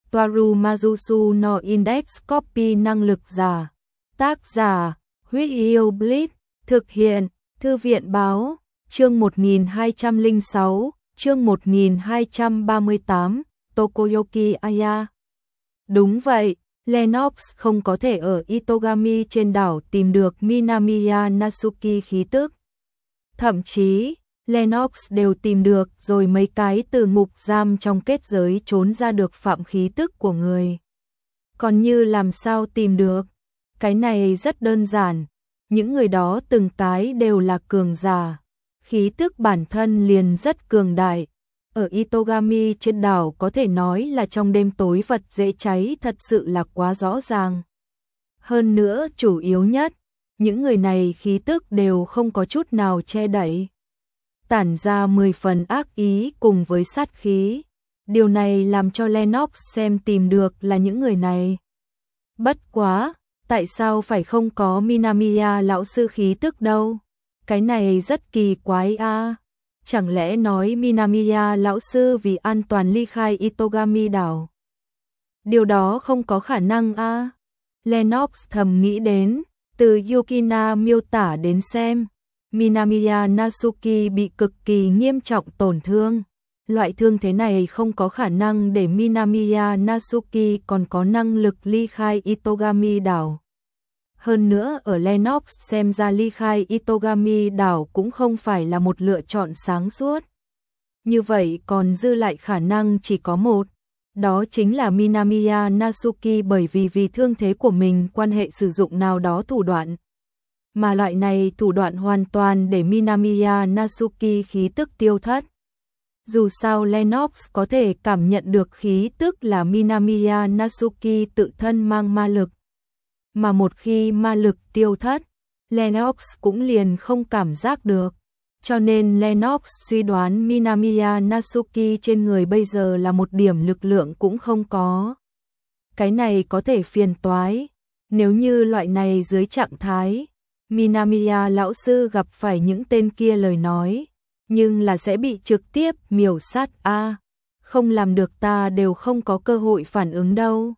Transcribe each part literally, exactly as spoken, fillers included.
Toaru Majusu no Index Copy năng lực giả. Tác giả, Huyết Yêu Blitz, thực hiện, Thư viện báo, chương một nghìn hai trăm lẻ sáu, chương một nghìn hai trăm ba mươi tám, Tokoyoki Aya. Đúng vậy, Lennox không có thể ở Itogami trên đảo tìm được Minamiya Natsuki khí tức. Thậm chí, Lennox đều tìm được rồi mấy cái từ ngục giam trong kết giới trốn ra được phạm khí tức của người. Còn như làm sao tìm được? Cái này rất đơn giản, những người đó từng cái đều là cường giả, khí tức bản thân liền rất cường đại. Ở Itogami trên đảo có thể nói là trong đêm tối vật dễ cháy thật sự là quá rõ ràng. Hơn nữa chủ yếu nhất, những người này khí tức đều không có chút nào che đậy, tản ra mười phần ác ý cùng với sát khí. Điều này làm cho Lennox xem tìm được là những người này. Bất quá, tại sao phải không có Minamiya lão sư khí tức đâu? Cái này rất kỳ quái a. À. Chẳng lẽ nói Minamiya lão sư vì an toàn ly khai Itogami đảo? Điều đó không có khả năng a. À. Lennox thầm nghĩ đến, từ Yukina miêu tả đến xem, Minamiya Natsuki bị cực kỳ nghiêm trọng tổn thương. Loại thương thế này không có khả năng để Minamiya Natsuki còn có năng lực ly khai Itogami đảo. Hơn nữa ở Lennox xem ra ly khai Itogami đảo cũng không phải là một lựa chọn sáng suốt. Như vậy còn dư lại khả năng chỉ có một, đó chính là Minamiya Natsuki bởi vì vì thương thế của mình quan hệ sử dụng nào đó thủ đoạn. Mà loại này thủ đoạn hoàn toàn để Minamiya Natsuki khí tức tiêu thất. Dù sao Lennox có thể cảm nhận được khí tức là Minamiya Natsuki tự thân mang ma lực. Mà một khi ma lực tiêu thất, Lennox cũng liền không cảm giác được. Cho nên Lennox suy đoán Minamiya Natsuki trên người bây giờ là một điểm lực lượng cũng không có. Cái này có thể phiền toái. Nếu như loại này dưới trạng thái, Minamiya lão sư gặp phải những tên kia lời nói, nhưng là sẽ bị trực tiếp miểu sát a. À, không làm được ta đều không có cơ hội phản ứng đâu.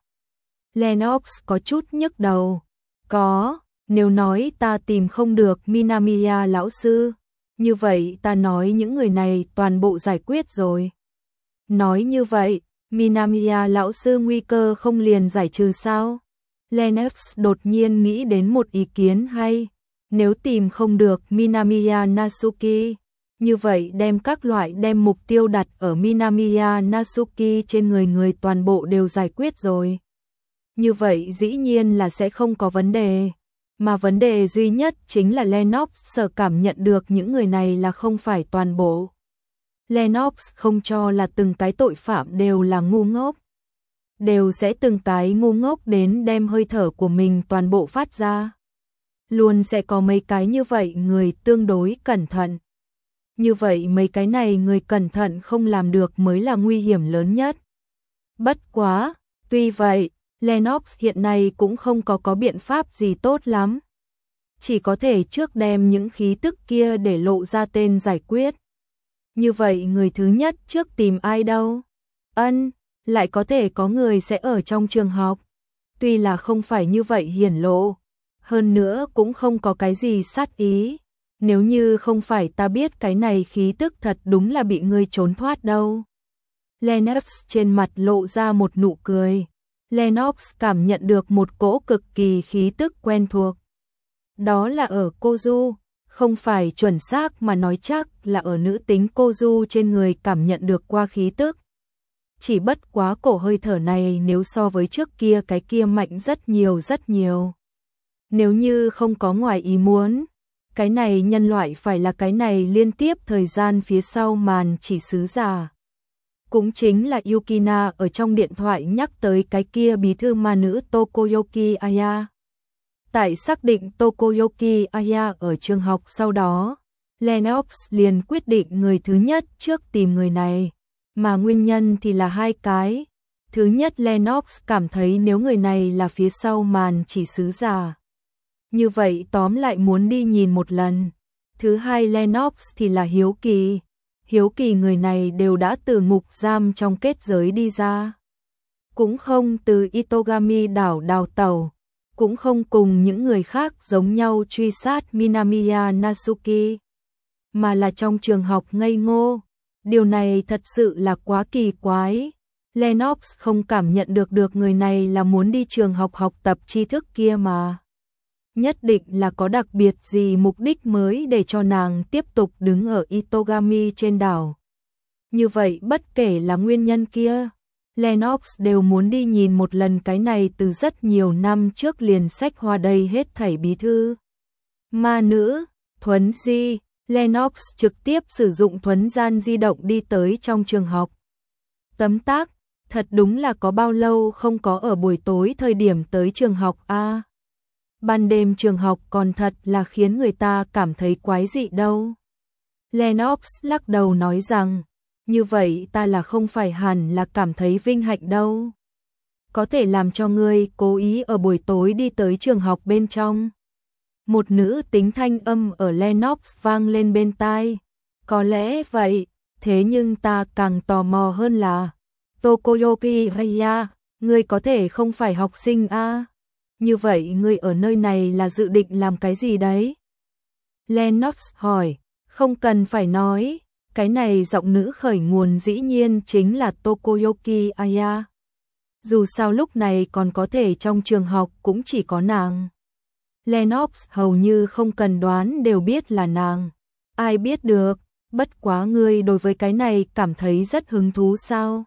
Lennox có chút nhức đầu. Có, nếu nói ta tìm không được Minamiya lão sư, như vậy ta nói những người này toàn bộ giải quyết rồi. Nói như vậy, Minamiya lão sư nguy cơ không liền giải trừ sao? Lennox đột nhiên nghĩ đến một ý kiến hay. Nếu tìm không được Minamiya Natsuki, như vậy đem các loại đem mục tiêu đặt ở Minamiya Natsuki trên người người toàn bộ đều giải quyết rồi. Như vậy dĩ nhiên là sẽ không có vấn đề. Mà vấn đề duy nhất chính là Lennox sợ cảm nhận được những người này là không phải toàn bộ. Lennox không cho là từng cái tội phạm đều là ngu ngốc. Đều sẽ từng cái ngu ngốc đến đem hơi thở của mình toàn bộ phát ra. Luôn sẽ có mấy cái như vậy người tương đối cẩn thận. Như vậy mấy cái này người cẩn thận không làm được mới là nguy hiểm lớn nhất. Bất quá, tuy vậy, Lennox hiện nay cũng không có có biện pháp gì tốt lắm. Chỉ có thể trước đem những khí tức kia để lộ ra tên giải quyết. Như vậy người thứ nhất trước tìm ai đâu? Ân, lại có thể có người sẽ ở trong trường học. Tuy là không phải như vậy hiển lộ. Hơn nữa cũng không có cái gì sát ý. Nếu như không phải ta biết cái này khí tức thật đúng là bị ngươi trốn thoát đâu. Lennox trên mặt lộ ra một nụ cười. Lennox cảm nhận được một cỗ cực kỳ khí tức quen thuộc. Đó là ở Kozu, không phải chuẩn xác mà nói chắc là ở nữ tính Kozu trên người cảm nhận được qua khí tức. Chỉ bất quá cổ hơi thở này nếu so với trước kia cái kia mạnh rất nhiều rất nhiều. Nếu như không có ngoài ý muốn, cái này nhân loại phải là cái này liên tiếp thời gian phía sau màn chỉ sứ giả. Cũng chính là Yukina ở trong điện thoại nhắc tới cái kia bí thư ma nữ Tokoyoki Aya. Tại xác định Tokoyoki Aya ở trường học sau đó, Lennox liền quyết định người thứ nhất trước tìm người này, mà nguyên nhân thì là hai cái. Thứ nhất Lennox cảm thấy nếu người này là phía sau màn chỉ sứ giả, như vậy tóm lại muốn đi nhìn một lần. Thứ hai Lennox thì là hiếu kỳ. Hiếu kỳ người này đều đã từ ngục giam trong kết giới đi ra. cũng không từ Itogami đảo đào tẩu, cũng không cùng những người khác giống nhau truy sát Minamiya Natsuki, mà là trong trường học ngây ngô. Điều này thật sự là quá kỳ quái. Lennox không cảm nhận được được người này là muốn đi trường học học tập tri thức kia mà. Nhất định là có đặc biệt gì mục đích mới để cho nàng tiếp tục đứng ở Itogami trên đảo. Như vậy bất kể là nguyên nhân kia, Lennox đều muốn đi nhìn một lần cái này từ rất nhiều năm trước liền sách hoa đây hết thảy bí thư. Ma nữ, thuấn di, Lennox trực tiếp sử dụng thuấn gian di động đi tới trong trường học. Tấm tắc, thật đúng là có bao lâu không có ở buổi tối thời điểm tới trường học a. À, ban đêm trường học còn thật là khiến người ta cảm thấy quái dị đâu. Lennox lắc đầu nói rằng, như vậy ta là không phải hẳn là cảm thấy vinh hạnh đâu. Có thể làm cho ngươi cố ý ở buổi tối đi tới trường học bên trong. Một nữ tính thanh âm ở Lennox vang lên bên tai. Có lẽ vậy, thế nhưng ta càng tò mò hơn là Tokoyoki Haya, ngươi có thể không phải học sinh a? À? Như vậy ngươi ở nơi này là dự định làm cái gì đấy? Lennox hỏi, không cần phải nói, cái này giọng nữ khởi nguồn dĩ nhiên chính là Tokoyoki Aya. Dù sao lúc này còn có thể trong trường học cũng chỉ có nàng. Lennox hầu như không cần đoán đều biết là nàng. Ai biết được, bất quá ngươi đối với cái này cảm thấy rất hứng thú sao?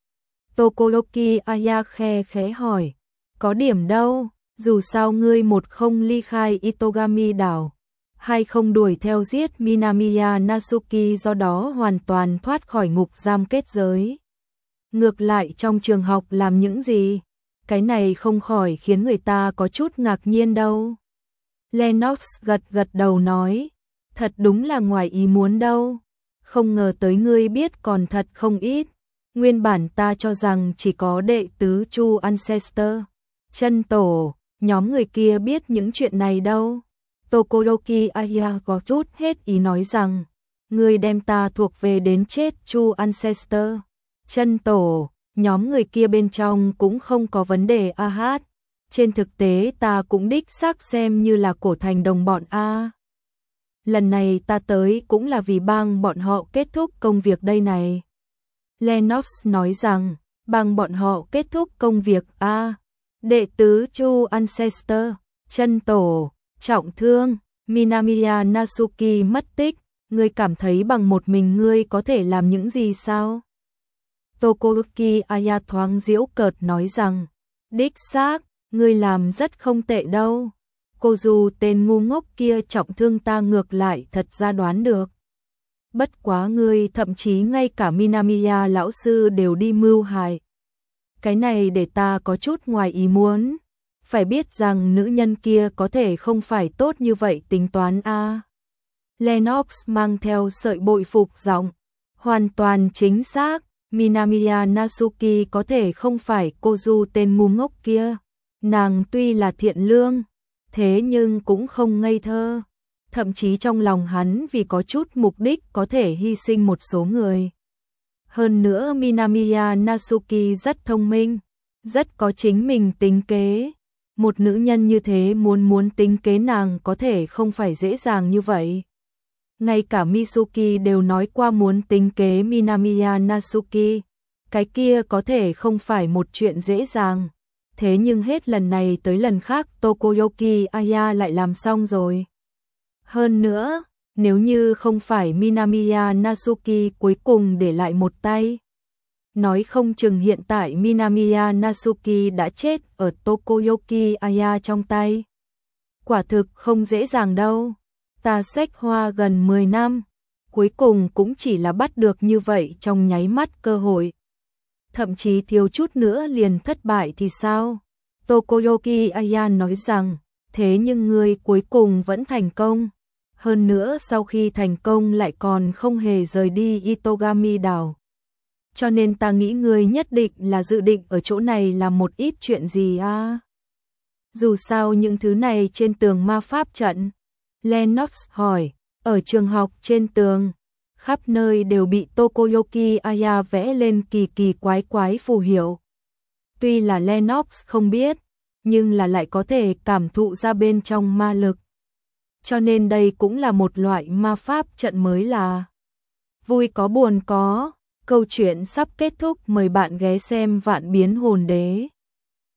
Tokoyoki Aya khe khẽ hỏi, có điểm đâu, dù sao ngươi một không ly khai Itogami đảo, hai không đuổi theo giết Minamiya Natsuki, do đó hoàn toàn thoát khỏi ngục giam kết giới. Ngược lại trong trường học làm những gì? Cái này không khỏi khiến người ta có chút ngạc nhiên đâu. Lennox gật gật đầu nói, thật đúng là ngoài ý muốn đâu. Không ngờ tới ngươi biết còn thật không ít. Nguyên bản ta cho rằng chỉ có đệ tứ Chu Ancestor, chân tổ, nhóm người kia biết những chuyện này đâu. Tokoyoki Aya có chút hết ý nói rằng, ngươi đem ta thuộc về đến chết Chu Ancestor, chân tổ, nhóm người kia bên trong cũng không có vấn đề a hát. Trên thực tế ta cũng đích xác xem như là cổ thành đồng bọn a. Lần này ta tới cũng là vì bang bọn họ kết thúc công việc đây này. Lennox nói rằng, bang bọn họ kết thúc công việc a. Đệ tứ Chu Ancestor, chân tổ, trọng thương, Minamiya Natsuki mất tích, ngươi cảm thấy bằng một mình ngươi có thể làm những gì sao? Tokoyoki Aya thoáng giễu cợt nói rằng, đích xác, ngươi làm rất không tệ đâu. Cô dù tên ngu ngốc kia trọng thương ta ngược lại thật ra đoán được. Bất quá ngươi thậm chí ngay cả Minamiya lão sư đều đi mưu hại. Cái này để ta có chút ngoài ý muốn. Phải biết rằng nữ nhân kia có thể không phải tốt như vậy tính toán a. À. Lennox mang theo sợi bội phục giọng, hoàn toàn chính xác, Minamiya Natsuki có thể không phải cô du tên ngu ngốc kia. Nàng tuy là thiện lương, thế nhưng cũng không ngây thơ. Thậm chí trong lòng hắn vì có chút mục đích có thể hy sinh một số người. Hơn nữa Minamiya Natsuki rất thông minh, rất có chính mình tính kế. Một nữ nhân như thế muốn muốn tính kế nàng có thể không phải dễ dàng như vậy. Ngay cả Mitsuki đều nói qua muốn tính kế Minamiya Natsuki. Cái kia có thể không phải một chuyện dễ dàng. Thế nhưng hết lần này tới lần khác Tokoyoki Aya lại làm xong rồi. Hơn nữa, nếu như không phải Minamiya Natsuki cuối cùng để lại một tay, nói không chừng hiện tại Minamiya Natsuki đã chết ở Tokoyoki Aya trong tay. Quả thực không dễ dàng đâu. Ta xách hoa gần mười năm, cuối cùng cũng chỉ là bắt được như vậy trong nháy mắt cơ hội. Thậm chí thiếu chút nữa liền thất bại thì sao? Tokoyoki Aya nói rằng, thế nhưng ngươi cuối cùng vẫn thành công. Hơn nữa sau khi thành công lại còn không hề rời đi Itogami đảo. Cho nên ta nghĩ ngươi nhất định là dự định ở chỗ này làm một ít chuyện gì à? Dù sao những thứ này trên tường ma pháp trận. Lennox hỏi, ở trường học trên tường, khắp nơi đều bị Tokoyoki Aya vẽ lên kỳ kỳ quái quái phù hiệu. Tuy là Lennox không biết, nhưng là lại có thể cảm thụ ra bên trong ma lực. Cho nên đây cũng là một loại ma pháp trận mới là. Vui có buồn có, câu chuyện sắp kết thúc, mời bạn ghé xem Vạn Biến Hồn Đế.